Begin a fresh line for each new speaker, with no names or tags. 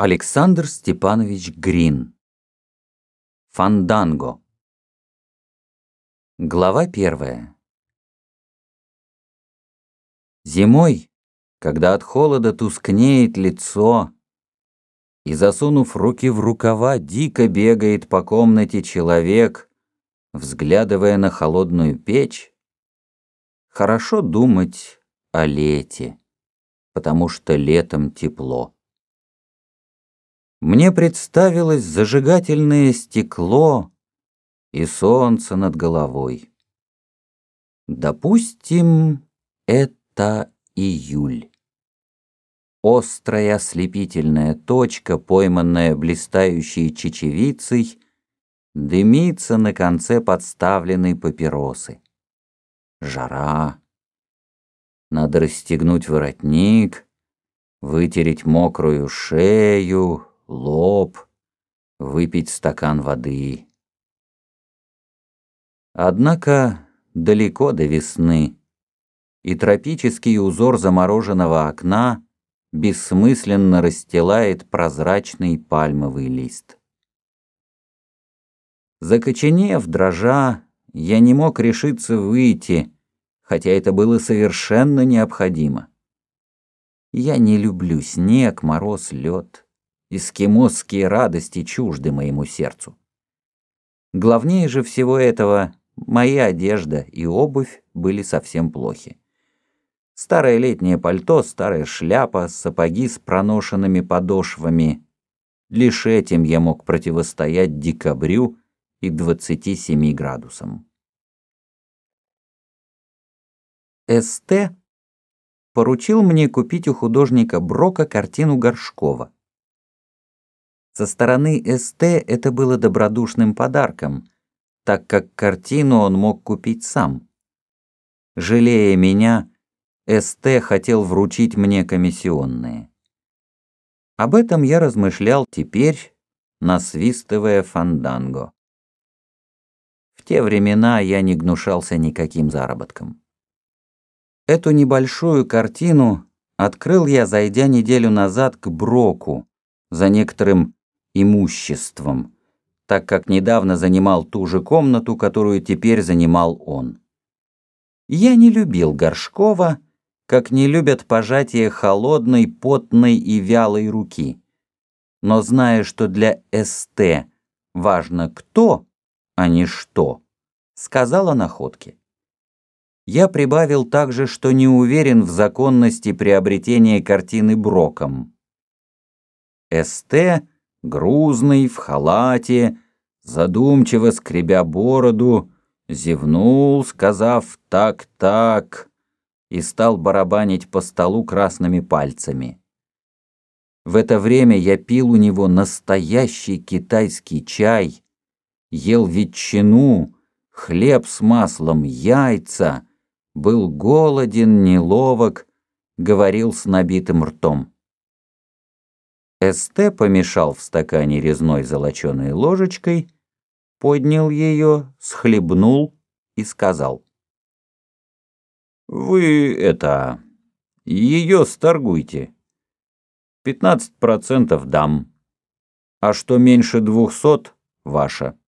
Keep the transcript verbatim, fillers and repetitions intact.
Александр Степанович Грин. Фанданго. Глава первая. Зимой, когда от холода тускнеет лицо, и, засунув руки в рукава, дико бегает по комнате человек, взглядывая на холодную печь, хорошо думать о лете, потому что летом тепло. Мне представилось зажигательное стекло и солнце над головой. Допустим, это июль. Острая ослепительная точка, пойманная блистающей чечевицей, дымится на конце подставленной папиросы. Жара. Надо расстегнуть воротник, вытереть мокрую шею, лоб, выпить стакан воды. Однако далеко до весны, и тропический узор замороженного окна бессмысленно расстилает прозрачный пальмовый лист. Закоченев, дрожа, я не мог решиться выйти, хотя это было совершенно необходимо. Я не люблю снег, мороз, лед. Эскимосские радости чужды моему сердцу. Главнее же всего этого, моя одежда и обувь были совсем плохи. Старое летнее пальто, старая шляпа, сапоги с проношенными подошвами. Лишь этим я мог противостоять декабрю и двадцати семи градусам. СТ поручил мне купить у художника Брока картину Горшкова. Со стороны СТ это было добродушным подарком, так как картину он мог купить сам. Жалея меня, СТ хотел вручить мне комиссионные. Об этом я размышлял теперь, насвистывая фанданго. В те времена я не гнушался никаким заработком. Эту небольшую картину открыл я, зайдя неделю назад к Броку за некоторым имуществом, так как недавно занимал ту же комнату, которую теперь занимал он. Я не любил Горшкова, как не любят пожатие холодной, потной и вялой руки. Но зная, что для СТ важно кто, а не что, сказал о находке. Я прибавил также, что не уверен в законности приобретения картины Броком. СТ, грузный, в халате, задумчиво скребя бороду, зевнул, сказав «так-так», и стал барабанить по столу красными пальцами. В это время я пил у него настоящий китайский чай, ел ветчину, хлеб с маслом, яйца, был голоден, неловок, говорил с набитым ртом. СТ помешал в стакане резной золоченой ложечкой, поднял ее, схлебнул и сказал: «Вы, это, ее сторгуйте. Пятнадцать процентов дам, а что меньше двухсот — ваше».